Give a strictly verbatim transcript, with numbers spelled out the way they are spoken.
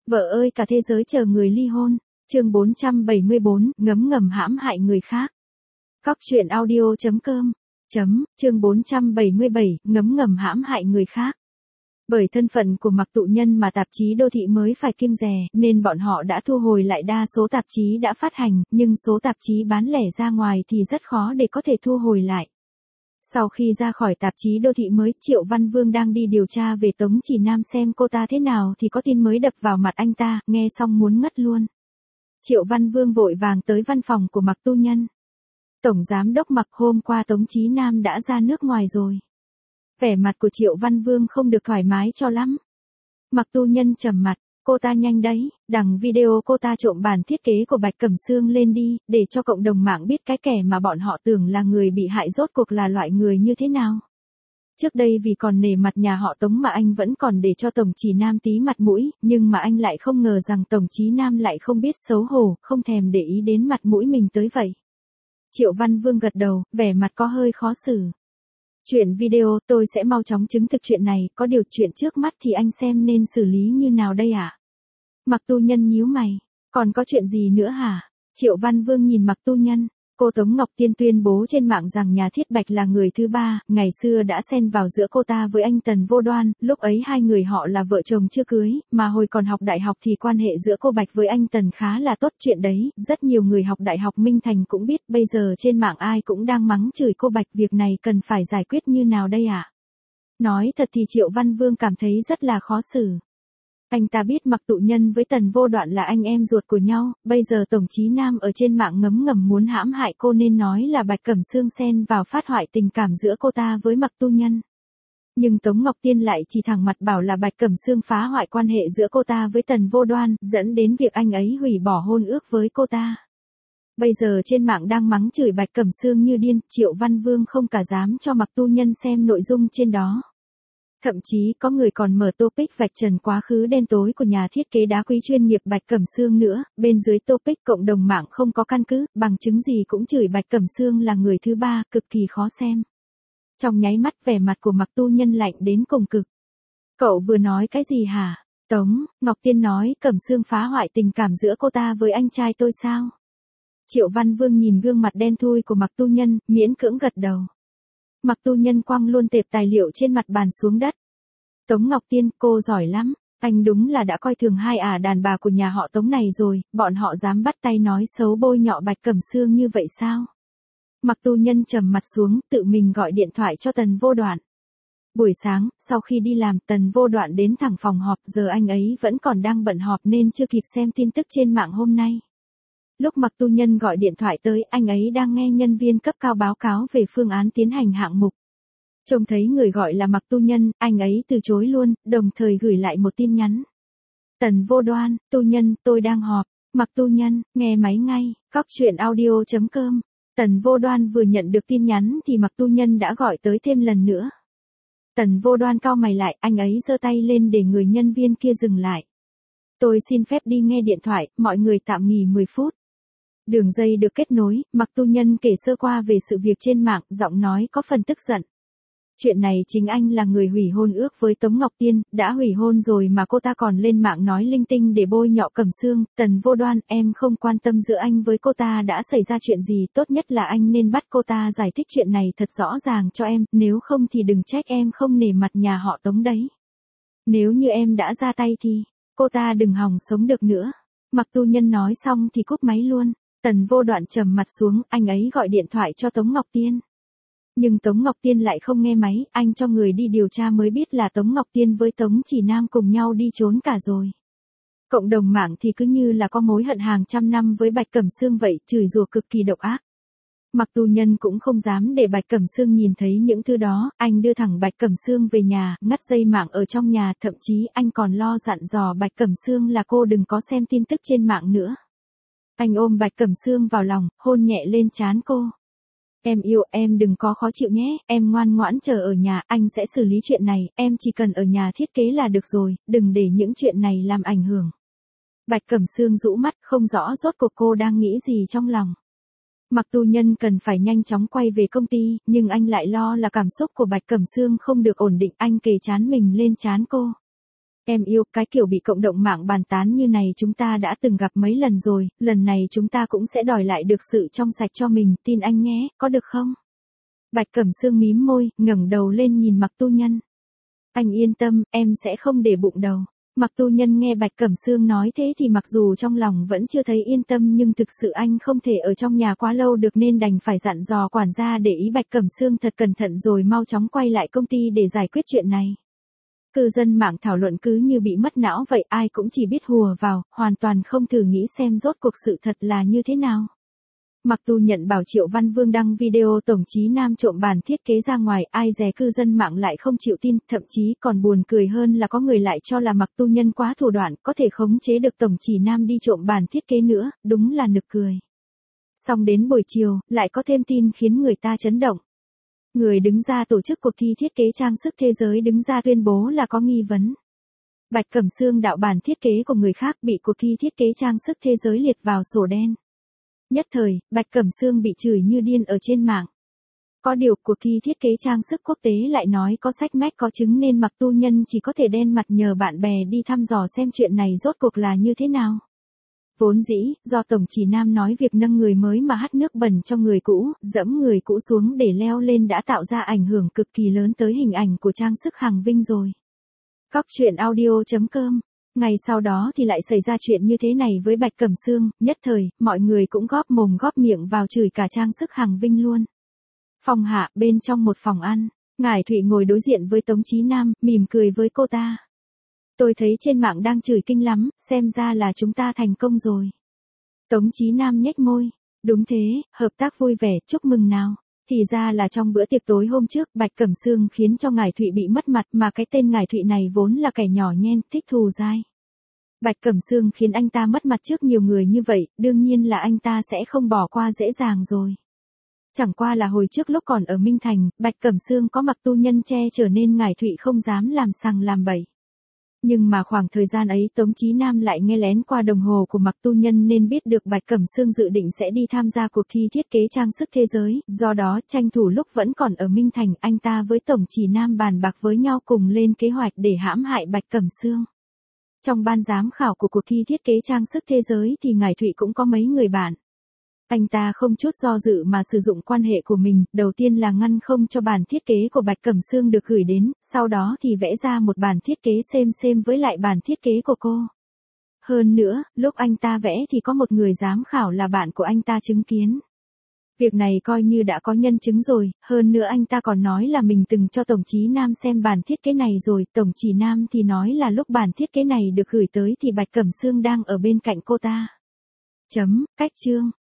Vợ ơi cả thế giới chờ người ly hôn. Chương bốn trăm bảy mươi bốn, ngấm ngầm hãm hại người khác. Cóc truyện audio chấm com. Chấm, chương bốn trăm bảy mươi bảy, ngấm ngầm hãm hại người khác. Bởi thân phận của Mạc Tụ Nhân mà tạp chí đô thị mới phải kiêng dè, nên bọn họ đã thu hồi lại đa số tạp chí đã phát hành, nhưng số tạp chí bán lẻ ra ngoài thì rất khó để có thể thu hồi lại. Sau khi ra khỏi tạp chí đô thị mới, Triệu Văn Vương đang đi điều tra về Tống Chỉ Nam xem cô ta thế nào thì có tin mới đập vào mặt anh ta, nghe xong muốn ngất luôn. Triệu Văn Vương vội vàng tới văn phòng của Mạc Tụ Nhân. Tổng giám đốc Mạc, hôm qua Tống Chí Nam đã ra nước ngoài rồi. Vẻ mặt của Triệu Văn Vương không được thoải mái cho lắm. Mạc Tụ Nhân trầm mặt, cô ta nhanh đấy, đăng video cô ta trộm bản thiết kế của Bạch Cẩm Sương lên đi, để cho cộng đồng mạng biết cái kẻ mà bọn họ tưởng là người bị hại rốt cuộc là loại người như thế nào. Trước đây vì còn nể mặt nhà họ Tống mà anh vẫn còn để cho Tổng Chỉ Nam tí mặt mũi, nhưng mà anh lại không ngờ rằng Tổng Chí Nam lại không biết xấu hổ, không thèm để ý đến mặt mũi mình tới vậy. Triệu Văn Vương gật đầu, vẻ mặt có hơi khó xử. Chuyện video, tôi sẽ mau chóng chứng thực chuyện này, có điều chuyện trước mắt thì anh xem nên xử lý như nào đây ạ? À? Mạc Tụ Nhân nhíu mày, còn có chuyện gì nữa hả? Triệu Văn Vương nhìn Mạc Tụ Nhân, cô Tống Ngọc Tiên tuyên bố trên mạng rằng nhà thiết Bạch là người thứ ba, ngày xưa đã xen vào giữa cô ta với anh Tần Vô Đoan, lúc ấy hai người họ là vợ chồng chưa cưới, mà hồi còn học đại học thì quan hệ giữa cô Bạch với anh Tần khá là tốt, chuyện đấy, rất nhiều người học đại học Minh Thành cũng biết, bây giờ trên mạng ai cũng đang mắng chửi cô Bạch, việc này cần phải giải quyết như nào đây ạ? À? Nói thật thì Triệu Văn Vương cảm thấy rất là khó xử. Anh ta biết Mạc Tụ Nhân với Tần Vô Đoạn là anh em ruột của nhau, bây giờ Tổng Chí Nam ở trên mạng ngấm ngầm muốn hãm hại cô nên nói là Bạch Cẩm Sương xen vào phát hoại tình cảm giữa cô ta với Mạc Tụ Nhân. Nhưng Tống Ngọc Tiên lại chỉ thẳng mặt bảo là Bạch Cẩm Sương phá hoại quan hệ giữa cô ta với Tần Vô Đoan, dẫn đến việc anh ấy hủy bỏ hôn ước với cô ta. Bây giờ trên mạng đang mắng chửi Bạch Cẩm Sương như điên, Triệu Văn Vương không cả dám cho Mạc Tụ Nhân xem nội dung trên đó. Thậm chí có người còn mở topic vạch trần quá khứ đen tối của nhà thiết kế đá quý chuyên nghiệp Bạch Cẩm Sương nữa, bên dưới topic cộng đồng mạng không có căn cứ, bằng chứng gì cũng chửi Bạch Cẩm Sương là người thứ ba, cực kỳ khó xem. Trong nháy mắt vẻ mặt của Mạc Tụ Nhân lạnh đến cùng cực. Cậu vừa nói cái gì hả? Tống Ngọc Tiên nói Cẩm Sương phá hoại tình cảm giữa cô ta với anh trai tôi sao? Triệu Văn Vương nhìn gương mặt đen thui của Mạc Tụ Nhân, miễn cưỡng gật đầu. Mạc Tụ Nhân quăng luôn tệp tài liệu trên mặt bàn xuống đất. Tống Ngọc Tiên, cô giỏi lắm, anh đúng là đã coi thường hai ả đàn bà của nhà họ Tống này rồi, bọn họ dám bắt tay nói xấu bôi nhọ Bạch Cẩm Sương như vậy sao? Mạc Tụ Nhân trầm mặt xuống, tự mình gọi điện thoại cho Tần Vô Đoạn. Buổi sáng, sau khi đi làm, Tần Vô Đoạn đến thẳng phòng họp, giờ anh ấy vẫn còn đang bận họp nên chưa kịp xem tin tức trên mạng hôm nay. Lúc Mạc Tụ Nhân gọi điện thoại tới, anh ấy đang nghe nhân viên cấp cao báo cáo về phương án tiến hành hạng mục. Trông thấy người gọi là Mạc Tụ Nhân, anh ấy từ chối luôn, đồng thời gửi lại một tin nhắn. Tần Vô Đoan, Tụ Nhân, tôi đang họp. Mạc Tụ Nhân, nghe máy ngay, cóc truyện audio chấm com. Tần Vô Đoan vừa nhận được tin nhắn thì Mạc Tụ Nhân đã gọi tới thêm lần nữa. Tần Vô Đoan cau mày lại, anh ấy giơ tay lên để người nhân viên kia dừng lại. Tôi xin phép đi nghe điện thoại, mọi người tạm nghỉ mười phút. Đường dây được kết nối, Mạc Tụ Nhân kể sơ qua về sự việc trên mạng, giọng nói có phần tức giận. Chuyện này chính anh là người hủy hôn ước với Tống Ngọc Tiên, đã hủy hôn rồi mà cô ta còn lên mạng nói linh tinh để bôi nhọ Cẩm Sương. Tần Vô Đoan, em không quan tâm giữa anh với cô ta đã xảy ra chuyện gì, tốt nhất là anh nên bắt cô ta giải thích chuyện này thật rõ ràng cho em, nếu không thì đừng trách em không nể mặt nhà họ Tống đấy. Nếu như em đã ra tay thì, cô ta đừng hòng sống được nữa. Mạc Tụ Nhân nói xong thì cúp máy luôn. Tần Vô Đoạn trầm mặt xuống, anh ấy gọi điện thoại cho Tống Ngọc Tiên. Nhưng Tống Ngọc Tiên lại không nghe máy, anh cho người đi điều tra mới biết là Tống Ngọc Tiên với Tống Chỉ Nam cùng nhau đi trốn cả rồi. Cộng đồng mạng thì cứ như là có mối hận hàng trăm năm với Bạch Cẩm Sương vậy, chửi rủa cực kỳ độc ác. Mạc Tụ Nhân cũng không dám để Bạch Cẩm Sương nhìn thấy những thứ đó, anh đưa thẳng Bạch Cẩm Sương về nhà, ngắt dây mạng ở trong nhà, thậm chí anh còn lo dặn dò Bạch Cẩm Sương là cô đừng có xem tin tức trên mạng nữa. Anh ôm Bạch Cẩm Sương vào lòng, hôn nhẹ lên trán cô. Em yêu, em đừng có khó chịu nhé, em ngoan ngoãn chờ ở nhà, anh sẽ xử lý chuyện này, em chỉ cần ở nhà thiết kế là được rồi, đừng để những chuyện này làm ảnh hưởng. Bạch Cẩm Sương rũ mắt, không rõ rốt cuộc cô đang nghĩ gì trong lòng. Mạc Tụ Nhân cần phải nhanh chóng quay về công ty, nhưng anh lại lo là cảm xúc của Bạch Cẩm Sương không được ổn định, anh kề trán mình lên trán cô. Em yêu, cái kiểu bị cộng đồng mạng bàn tán như này chúng ta đã từng gặp mấy lần rồi, lần này chúng ta cũng sẽ đòi lại được sự trong sạch cho mình, tin anh nhé, có được không? Bạch Cẩm Sương mím môi, ngẩng đầu lên nhìn Mạc Tu Nhân. Anh yên tâm, em sẽ không để bụng đầu. Mạc Tu Nhân nghe Bạch Cẩm Sương nói thế thì mặc dù trong lòng vẫn chưa thấy yên tâm nhưng thực sự anh không thể ở trong nhà quá lâu được nên đành phải dặn dò quản gia để ý Bạch Cẩm Sương thật cẩn thận rồi mau chóng quay lại công ty để giải quyết chuyện này. Cư dân mạng thảo luận cứ như bị mất não vậy, ai cũng chỉ biết hùa vào, hoàn toàn không thử nghĩ xem rốt cuộc sự thật là như thế nào. Mặc dù nhận bảo Triệu Văn Vương đăng video Tổng Chí Nam trộm bản thiết kế ra ngoài, ai dè cư dân mạng lại không chịu tin, thậm chí còn buồn cười hơn là có người lại cho là Mặc Tu Nhân quá thủ đoạn, có thể khống chế được Tổng Chí Nam đi trộm bản thiết kế nữa, đúng là nực cười. Xong đến buổi chiều, lại có thêm tin khiến người ta chấn động. Người đứng ra tổ chức cuộc thi thiết kế trang sức thế giới đứng ra tuyên bố là có nghi vấn. Bạch Cẩm Sương đạo bản thiết kế của người khác bị cuộc thi thiết kế trang sức thế giới liệt vào sổ đen. Nhất thời, Bạch Cẩm Sương bị chửi như điên ở trên mạng. Có điều cuộc thi thiết kế trang sức quốc tế lại nói có sách mách có chứng nên Mạc Tu Nhân chỉ có thể đen mặt nhờ bạn bè đi thăm dò xem chuyện này rốt cuộc là như thế nào. Vốn dĩ, do Tổng Chỉ Nam nói việc nâng người mới mà hắt nước bẩn cho người cũ, dẫm người cũ xuống để leo lên đã tạo ra ảnh hưởng cực kỳ lớn tới hình ảnh của trang sức Hằng Vinh rồi. Cóc truyện audio chấm com. Ngày sau đó thì lại xảy ra chuyện như thế này với Bạch Cẩm Sương, nhất thời, mọi người cũng góp mồm góp miệng vào chửi cả trang sức Hằng Vinh luôn. Phòng hạ, bên trong một phòng ăn, Ngải Thụy ngồi đối diện với Tống Chí Nam, mỉm cười với cô ta. Tôi thấy trên mạng đang chửi kinh lắm, xem ra là chúng ta thành công rồi. Tống Chí Nam nhếch môi. Đúng thế, hợp tác vui vẻ, chúc mừng nào. Thì ra là trong bữa tiệc tối hôm trước, Bạch Cẩm Sương khiến cho Ngải Thụy bị mất mặt mà cái tên Ngải Thụy này vốn là kẻ nhỏ nhen, thích thù dai. Bạch Cẩm Sương khiến anh ta mất mặt trước nhiều người như vậy, đương nhiên là anh ta sẽ không bỏ qua dễ dàng rồi. Chẳng qua là hồi trước lúc còn ở Minh Thành, Bạch Cẩm Sương có Mạc Tu Nhân che chở nên Ngải Thụy không dám làm sằng làm bậy. Nhưng mà khoảng thời gian ấy Tống Chí Nam lại nghe lén qua đồng hồ của Mạc Tu Nhân nên biết được Bạch Cẩm Sương dự định sẽ đi tham gia cuộc thi thiết kế trang sức thế giới, do đó tranh thủ lúc vẫn còn ở Minh Thành anh ta với Tổng Chỉ Nam bàn bạc với nhau cùng lên kế hoạch để hãm hại Bạch Cẩm Sương. Trong ban giám khảo của cuộc thi thiết kế trang sức thế giới thì Ngải Thụy cũng có mấy người bạn. Anh ta không chút do dự mà sử dụng quan hệ của mình, đầu tiên là ngăn không cho bản thiết kế của Bạch Cẩm Sương được gửi đến, sau đó thì vẽ ra một bản thiết kế xem xem với lại bản thiết kế của cô. Hơn nữa, lúc anh ta vẽ thì có một người giám khảo là bạn của anh ta chứng kiến. Việc này coi như đã có nhân chứng rồi, hơn nữa anh ta còn nói là mình từng cho Tổng Chí Nam xem bản thiết kế này rồi, Tổng Chỉ Nam thì nói là lúc bản thiết kế này được gửi tới thì Bạch Cẩm Sương đang ở bên cạnh cô ta. Chấm, cách chương.